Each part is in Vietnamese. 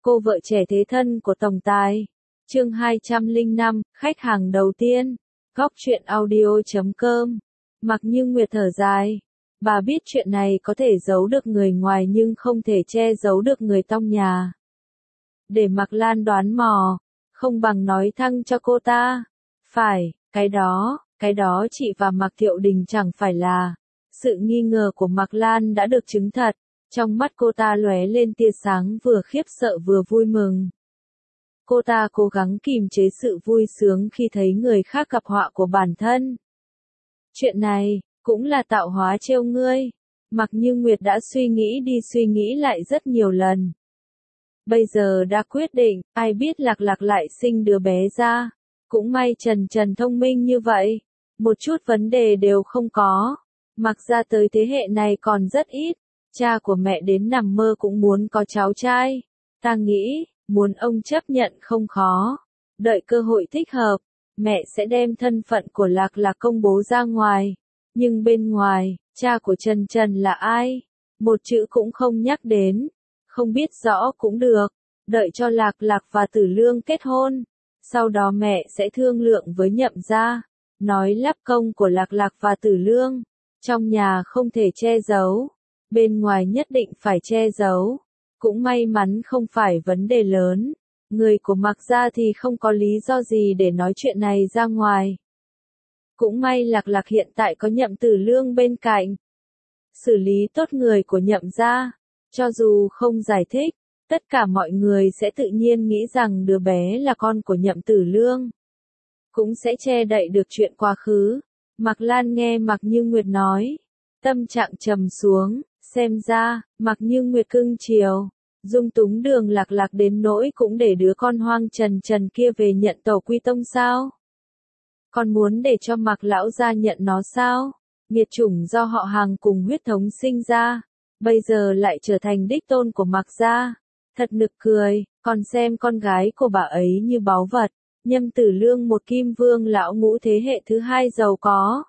Cô vợ trẻ thế thân của tổng tài. Chương 205, khách hàng đầu tiên. Góc truyện audio.com. Mặc Như Nguyệt thở dài. Bà biết chuyện này có thể giấu được người ngoài nhưng không thể che giấu được người trong nhà. Để Mạc Lan đoán mò, không bằng nói thẳng cho cô ta. Phải, cái đó chị và Mạc Thiệu Đình chẳng phải là. Sự nghi ngờ của Mạc Lan đã được chứng thật. Trong mắt cô ta lóe lên tia sáng vừa khiếp sợ vừa vui mừng. Cô ta cố gắng kìm chế sự vui sướng khi thấy người khác gặp họa của bản thân. Chuyện này, cũng là tạo hóa trêu ngươi. Mặc Như Nguyệt đã suy nghĩ đi suy nghĩ lại rất nhiều lần. Bây giờ đã quyết định, ai biết Lạc Lạc lại sinh đứa bé ra. Cũng may Trần thông minh như vậy. Một chút vấn đề đều không có. Mặc ra tới thế hệ này còn rất ít. Cha của mẹ đến nằm mơ cũng muốn có cháu trai. Ta nghĩ, muốn ông chấp nhận không khó. Đợi cơ hội thích hợp, mẹ sẽ đem thân phận của Lạc Lạc công bố ra ngoài. Nhưng bên ngoài, cha của Trần là ai? Một chữ cũng không nhắc đến. Không biết rõ cũng được. Đợi cho Lạc Lạc và Tử Lương kết hôn. Sau đó mẹ sẽ thương lượng với Nhậm gia. Nói lắp công của Lạc Lạc và Tử Lương. Trong nhà không thể che giấu. Bên ngoài nhất định phải che giấu. Cũng may mắn không phải vấn đề lớn. Người của Mạc gia thì không có lý do gì để nói chuyện này ra ngoài. Cũng may Lạc Lạc hiện tại có Nhậm Tử Lương bên cạnh. Xử lý tốt người của Nhậm gia. Cho dù không giải thích, tất cả mọi người sẽ tự nhiên nghĩ rằng đứa bé là con của Nhậm Tử Lương. Cũng sẽ che đậy được chuyện quá khứ. Mạc Lan nghe Mặc Như Nguyệt nói. Tâm trạng trầm xuống. Xem ra, Mặc Như Nguyệt cưng chiều, dung túng Đường Lạc Lạc đến nỗi cũng để đứa con hoang Trần kia về nhận tổ quy tông sao? Còn muốn để cho Mạc lão gia nhận nó sao? Nghiệt chủng do họ hàng cùng huyết thống sinh ra, bây giờ lại trở thành đích tôn của Mạc gia. Thật nực cười, còn xem con gái của bà ấy như báu vật. Nhâm Tử Lương một kim vương lão ngũ thế hệ thứ hai giàu có.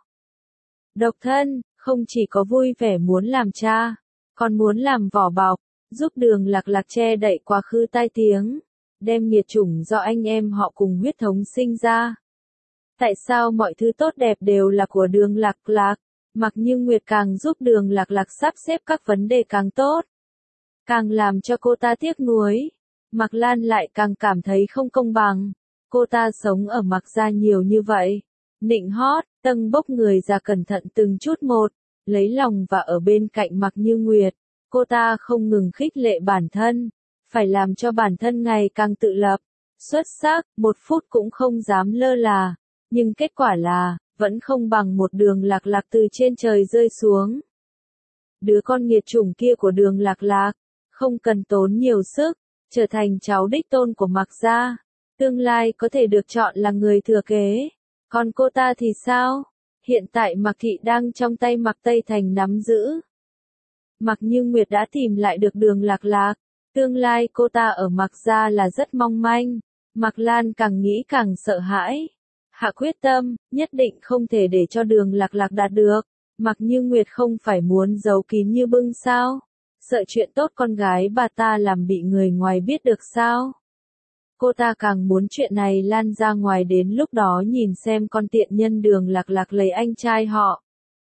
Độc thân. Không chỉ có vui vẻ muốn làm cha, còn muốn làm vỏ bọc, giúp Đường Lạc Lạc che đậy quá khứ tai tiếng, đem nghiệt chủng do anh em họ cùng huyết thống sinh ra. Tại sao mọi thứ tốt đẹp đều là của Đường Lạc Lạc? Mặc Như Nguyệt càng giúp Đường Lạc Lạc sắp xếp các vấn đề càng tốt, càng làm cho cô ta tiếc nuối. Mạc Lan lại càng cảm thấy không công bằng. Cô ta sống ở Mạc gia nhiều như vậy. Nịnh hót, tâng bốc người ra cẩn thận từng chút một, lấy lòng và ở bên cạnh Mặc Như Nguyệt, cô ta không ngừng khích lệ bản thân, phải làm cho bản thân ngày càng tự lập, xuất sắc, một phút cũng không dám lơ là, nhưng kết quả là, vẫn không bằng một Đường Lạc Lạc từ trên trời rơi xuống. Đứa con nghiệt chủng kia của Đường Lạc Lạc, không cần tốn nhiều sức, trở thành cháu đích tôn của Mạc gia, tương lai có thể được chọn là người thừa kế. Còn cô ta thì sao? Hiện tại Mạc Thị đang trong tay Mạc Tây Thành nắm giữ. Mặc Như Nguyệt đã tìm lại được Đường Lạc Lạc. Tương lai cô ta ở Mạc gia là rất mong manh. Mạc Lan càng nghĩ càng sợ hãi. Hạ quyết tâm, nhất định không thể để cho Đường Lạc Lạc đạt được. Mặc Như Nguyệt không phải muốn giấu kín như bưng sao? Sợ chuyện tốt con gái bà ta làm bị người ngoài biết được sao? Cô ta càng muốn chuyện này lan ra ngoài, đến lúc đó nhìn xem con tiện nhân Đường Lạc Lạc lấy anh trai họ.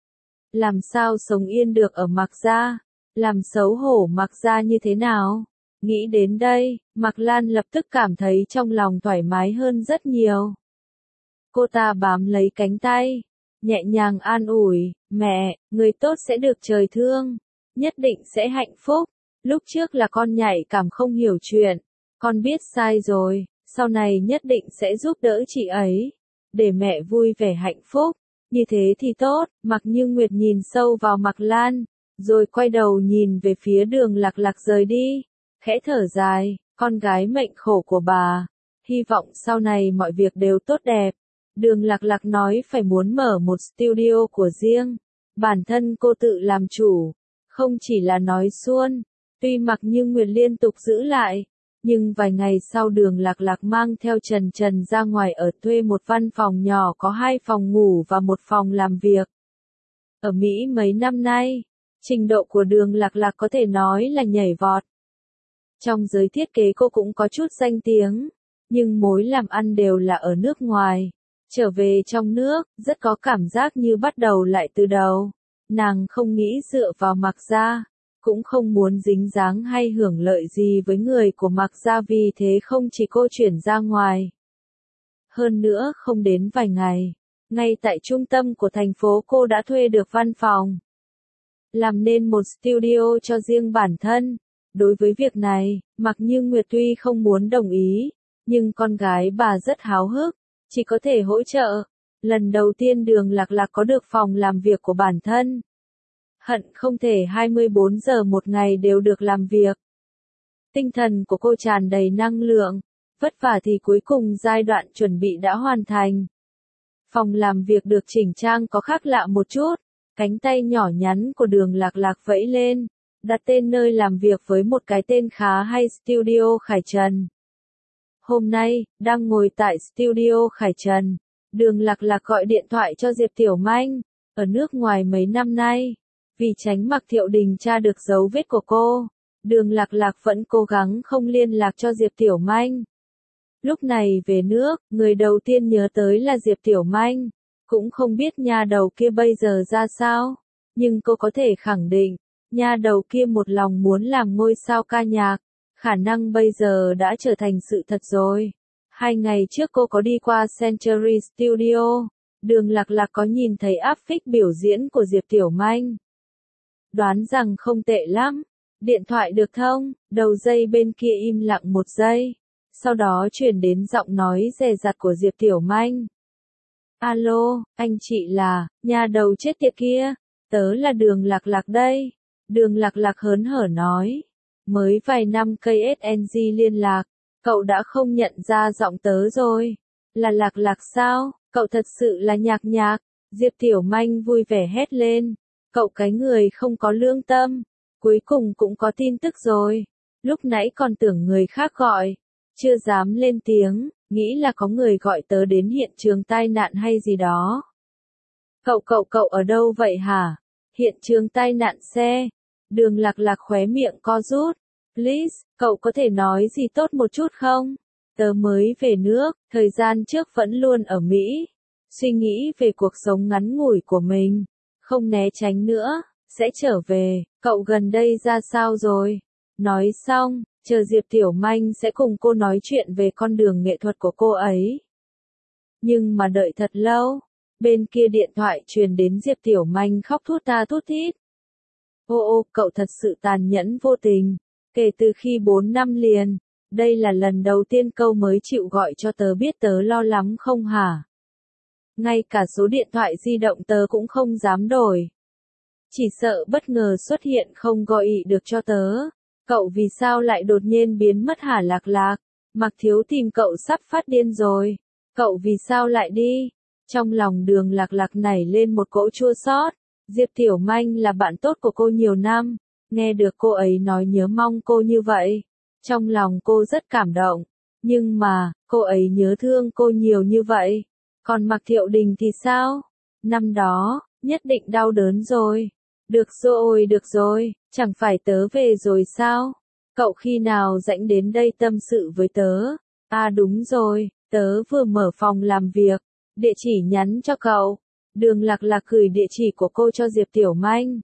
Làm sao sống yên được ở Mạc gia? Làm xấu hổ Mạc gia như thế nào? Nghĩ đến đây, Mạc Lan lập tức cảm thấy trong lòng thoải mái hơn rất nhiều. Cô ta bám lấy cánh tay, nhẹ nhàng an ủi, mẹ, người tốt sẽ được trời thương, nhất định sẽ hạnh phúc. Lúc trước là con nhạy cảm không hiểu chuyện. Con biết sai rồi, sau này nhất định sẽ giúp đỡ chị ấy, để mẹ vui vẻ hạnh phúc, như thế thì tốt. Mặc Như Nguyệt nhìn sâu vào Mạc Lan, rồi quay đầu nhìn về phía Đường Lạc Lạc rời đi, khẽ thở dài, con gái mệnh khổ của bà, hy vọng sau này mọi việc đều tốt đẹp. Đường Lạc Lạc nói phải muốn mở một studio của riêng, bản thân cô tự làm chủ, không chỉ là nói suông. Tuy Mặc Như Nguyệt liên tục giữ lại, nhưng vài ngày sau Đường Lạc Lạc mang theo Trần ra ngoài ở thuê một văn phòng nhỏ có 2 phòng ngủ và 1 phòng làm việc. Ở Mỹ mấy năm nay, trình độ của Đường Lạc Lạc có thể nói là nhảy vọt. Trong giới thiết kế cô cũng có chút danh tiếng, nhưng mối làm ăn đều là ở nước ngoài. Trở về trong nước, rất có cảm giác như bắt đầu lại từ đầu. Nàng không nghĩ dựa vào Mạc Gia, cũng không muốn dính dáng hay hưởng lợi gì với người của Mạc Gia, vì thế không chỉ cô chuyển ra ngoài. Hơn nữa không đến vài ngày, ngay tại trung tâm của thành phố cô đã thuê được văn phòng, làm nên một studio cho riêng bản thân. Đối với việc này, Mạc Như Nguyệt tuy không muốn đồng ý, nhưng con gái bà rất háo hức, chỉ có thể hỗ trợ. Lần đầu tiên Đường Lạc Lạc có được phòng làm việc của bản thân. Hận không thể 24 giờ một ngày đều được làm việc. Tinh thần của cô tràn đầy năng lượng, vất vả thì cuối cùng giai đoạn chuẩn bị đã hoàn thành. Phòng làm việc được chỉnh trang có khác lạ một chút, cánh tay nhỏ nhắn của Đường Lạc Lạc vẫy lên, đặt tên nơi làm việc với một cái tên khá hay, Studio Khải Trần. Hôm nay, đang ngồi tại Studio Khải Trần, Đường Lạc Lạc gọi điện thoại cho Diệp Tiểu Manh, ở nước ngoài mấy năm nay. Vì tránh Mạc Thiệu Đình tra được dấu vết của cô, Đường Lạc Lạc vẫn cố gắng không liên lạc cho Diệp Tiểu Manh. Lúc này về nước, người đầu tiên nhớ tới là Diệp Tiểu Manh, cũng không biết nha đầu kia bây giờ ra sao, nhưng cô có thể khẳng định, nha đầu kia một lòng muốn làm ngôi sao ca nhạc, khả năng bây giờ đã trở thành sự thật rồi. 2 ngày trước cô có đi qua Century Studio, Đường Lạc Lạc có nhìn thấy áp phích biểu diễn của Diệp Tiểu Manh. Đoán rằng không tệ lắm. Điện thoại được thông, đầu dây bên kia im lặng một giây. Sau đó truyền đến giọng nói dè dặt của Diệp Tiểu Manh. Alo, anh chị là, nhà đầu chết tiệt kia, tớ là Đường Lạc Lạc đây. Đường Lạc Lạc hớn hở nói. Mới vài năm KSNG liên lạc, cậu đã không nhận ra giọng tớ rồi. Là Lạc Lạc sao, cậu thật sự là Nhạc Nhạc. Diệp Tiểu Manh vui vẻ hét lên. Cậu cái người không có lương tâm, cuối cùng cũng có tin tức rồi. Lúc nãy còn tưởng người khác gọi, chưa dám lên tiếng, nghĩ là có người gọi tớ đến hiện trường tai nạn hay gì đó. Cậu ở đâu vậy hả? Hiện trường tai nạn xe. Đường Lạc Lạc khóe miệng co rút. Please, cậu có thể nói gì tốt một chút không? Tớ mới về nước, thời gian trước vẫn luôn ở Mỹ. Suy nghĩ về cuộc sống ngắn ngủi của mình. Không né tránh nữa, sẽ trở về, cậu gần đây ra sao rồi? Nói xong, chờ Diệp Tiểu Manh sẽ cùng cô nói chuyện về con đường nghệ thuật của cô ấy. Nhưng mà đợi thật lâu, bên kia điện thoại truyền đến Diệp Tiểu Manh khóc thút ta thút thít. Ô, cậu thật sự tàn nhẫn vô tình, kể từ khi 4 năm liền, đây là lần đầu tiên cậu mới chịu gọi cho tớ, biết tớ lo lắng không hả? Ngay cả số điện thoại di động tớ cũng không dám đổi. Chỉ sợ bất ngờ xuất hiện không gọi được cho tớ. Cậu vì sao lại đột nhiên biến mất hả Lạc Lạc? Mạc Thiếu tìm cậu sắp phát điên rồi. Cậu vì sao lại đi? Trong lòng Đường Lạc Lạc nảy lên một cỗ chua xót. Diệp Tiểu Manh là bạn tốt của cô nhiều năm. Nghe được cô ấy nói nhớ mong cô như vậy. Trong lòng cô rất cảm động. Nhưng mà, cô ấy nhớ thương cô nhiều như vậy. Còn Mạc Thiệu Đình thì sao? Năm đó, nhất định đau đớn rồi. Được rồi, chẳng phải tớ về rồi sao? Cậu khi nào rảnh đến đây tâm sự với tớ? À đúng rồi, tớ vừa mở phòng làm việc. Địa chỉ nhắn cho cậu. Đường Lạc Lạc gửi địa chỉ của cô cho Diệp Tiểu Manh.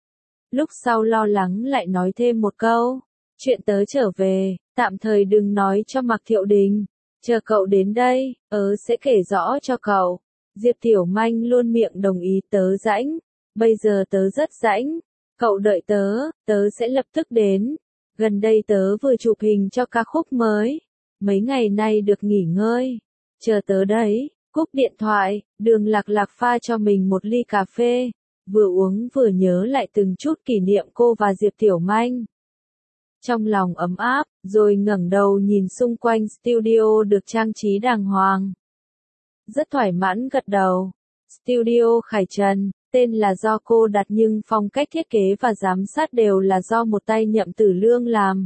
Lúc sau lo lắng lại nói thêm một câu. Chuyện tớ trở về, tạm thời đừng nói cho Mạc Thiệu Đình. Chờ cậu đến đây, sẽ kể rõ cho cậu. Diệp Tiểu Manh luôn miệng đồng ý. Tớ rảnh, bây giờ tớ rất rảnh. Cậu đợi tớ sẽ lập tức đến. Gần đây tớ vừa chụp hình cho ca khúc mới. Mấy ngày nay được nghỉ ngơi. Chờ tớ đấy. Cúp điện thoại, Đường Lạc Lạc pha cho mình một ly cà phê. Vừa uống vừa nhớ lại từng chút kỷ niệm cô và Diệp Tiểu Manh. Trong lòng ấm áp, rồi ngẩng đầu nhìn xung quanh studio được trang trí đàng hoàng. Rất thoải mãn gật đầu. Studio Khải Trần, tên là do cô đặt nhưng phong cách thiết kế và giám sát đều là do một tay Nhậm Tử Lương làm.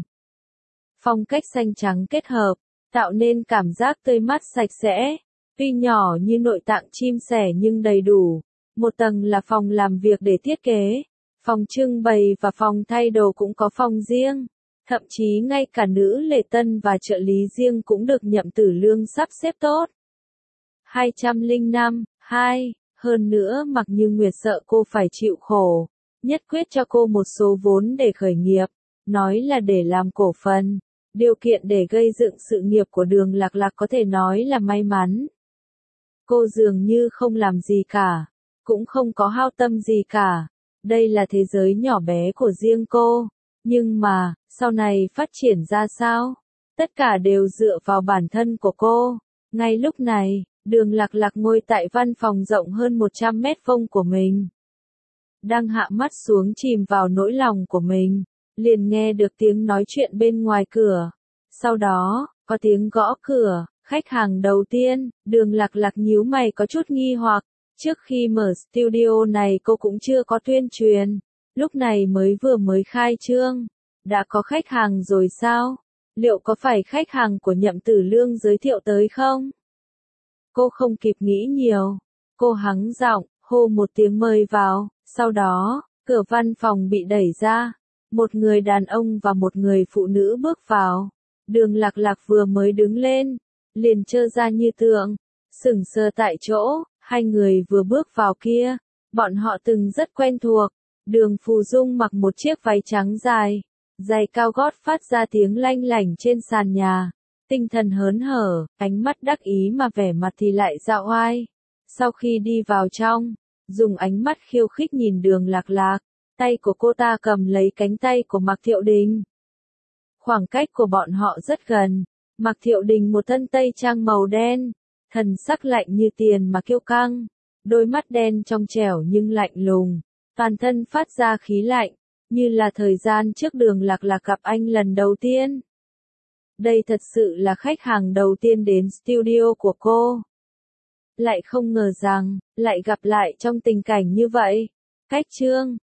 Phong cách xanh trắng kết hợp, tạo nên cảm giác tươi mát sạch sẽ. Tuy nhỏ như nội tạng chim sẻ nhưng đầy đủ. Một tầng là phòng làm việc để thiết kế. Phòng trưng bày và phòng thay đồ cũng có phòng riêng. Thậm chí ngay cả nữ lễ tân và trợ lý riêng cũng được Nhậm Tử Lương sắp xếp tốt. 205. 2. Hơn nữa Mạc Như Nguyệt sợ cô phải chịu khổ, nhất quyết cho cô một số vốn để khởi nghiệp, nói là để làm cổ phần. Điều kiện để gây dựng sự nghiệp của Đường Lạc Lạc có thể nói là may mắn. Cô dường như không làm gì cả, cũng không có hao tâm gì cả. Đây là thế giới nhỏ bé của riêng cô. Nhưng mà, sau này phát triển ra sao? Tất cả đều dựa vào bản thân của cô. Ngay lúc này, Đường Lạc Lạc ngồi tại văn phòng rộng hơn 100 mét vuông của mình. Đang hạ mắt xuống chìm vào nỗi lòng của mình, liền nghe được tiếng nói chuyện bên ngoài cửa. Sau đó, có tiếng gõ cửa, khách hàng đầu tiên. Đường Lạc Lạc nhíu mày có chút nghi hoặc. Trước khi mở studio này cô cũng chưa có tuyên truyền. Lúc này mới khai trương. Đã có khách hàng rồi sao? Liệu có phải khách hàng của Nhậm Tử Lương giới thiệu tới không? Cô không kịp nghĩ nhiều. Cô hắng giọng, hô một tiếng mời vào. Sau đó, cửa văn phòng bị đẩy ra. Một người đàn ông và một người phụ nữ bước vào. Đường Lạc Lạc vừa mới đứng lên, liền trơ ra như tượng, sững sờ tại chỗ. Hai người vừa bước vào kia, bọn họ từng rất quen thuộc. Đường Phù Dung mặc một chiếc váy trắng dài, giày cao gót phát ra tiếng lanh lảnh trên sàn nhà. Tinh thần hớn hở, ánh mắt đắc ý mà vẻ mặt thì lại dạo oai. Sau khi đi vào trong, dùng ánh mắt khiêu khích nhìn Đường Lạc Lạc, tay của cô ta cầm lấy cánh tay của Mạc Thiệu Đình. Khoảng cách của bọn họ rất gần. Mạc Thiệu Đình một thân tây trang màu đen, thần sắc lạnh như tiền mà kiêu căng, đôi mắt đen trong trẻo nhưng lạnh lùng, toàn thân phát ra khí lạnh, như là thời gian trước Đường Lạc Lạc gặp anh lần đầu tiên. Đây thật sự là khách hàng đầu tiên đến studio của cô. Lại không ngờ rằng, lại gặp lại trong tình cảnh như vậy. Cách chương